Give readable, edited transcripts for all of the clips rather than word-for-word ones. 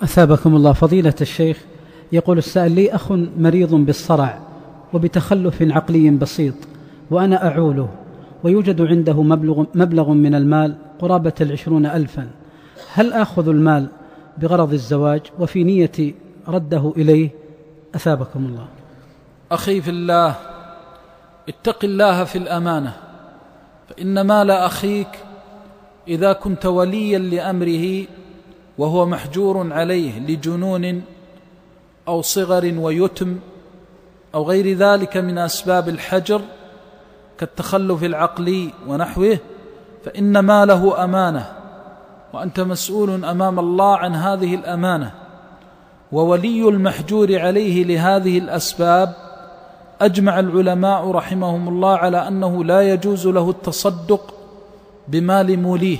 أثابكم الله. فضيلة الشيخ، يقول السائل: لي أخ مريض بالصرع وبتخلف عقلي بسيط وأنا أعوله، ويوجد عنده مبلغ من المال قرابة 20,000، هل آخذ المال بغرض الزواج وفي نية رده إليه؟ أثابكم الله. أخي في الله، اتق الله في الأمانة، فإن مال أخيك إذا كنت وليا لأمره وهو محجور عليه لجنون أو صغر ويتم أو غير ذلك من أسباب الحجر كالتخلف العقلي ونحوه، فإن ماله أمانة، وأنت مسؤول أمام الله عن هذه الأمانة. وولي المحجور عليه لهذه الأسباب أجمع العلماء رحمهم الله على أنه لا يجوز له التصدق بمال موليه،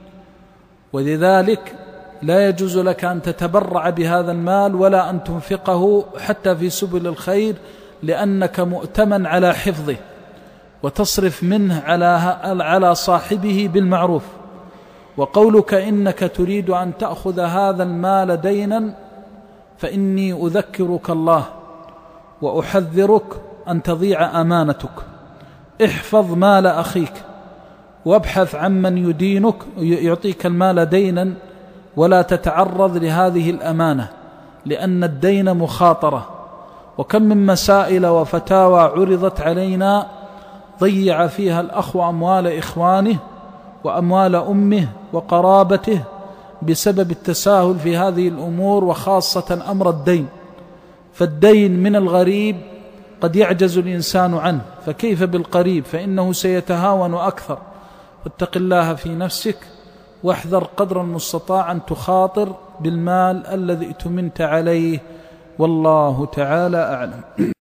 ولذلك لا يجوز لك أن تتبرع بهذا المال ولا أن تنفقه حتى في سبل الخير، لأنك مؤتمن على حفظه وتصرف منه على صاحبه بالمعروف. وقولك إنك تريد أن تأخذ هذا المال دينا، فإني أذكرك الله وأحذرك أن تضيع أمانتك. احفظ مال أخيك وابحث عمن يدينك يعطيك المال دينا، ولا تتعرض لهذه الأمانة، لأن الدين مخاطرة. وكم من مسائل وفتاوى عرضت علينا ضيع فيها الأخ أموال إخوانه وأموال أمه وقرابته بسبب التساهل في هذه الأمور، وخاصة أمر الدين. فالدين من الغريب قد يعجز الإنسان عنه، فكيف بالقريب؟ فإنه سيتهاون أكثر. واتق الله في نفسك، واحذر قدر المستطاع أن تخاطر بالمال الذي ائتمنت عليه، والله تعالى أعلم.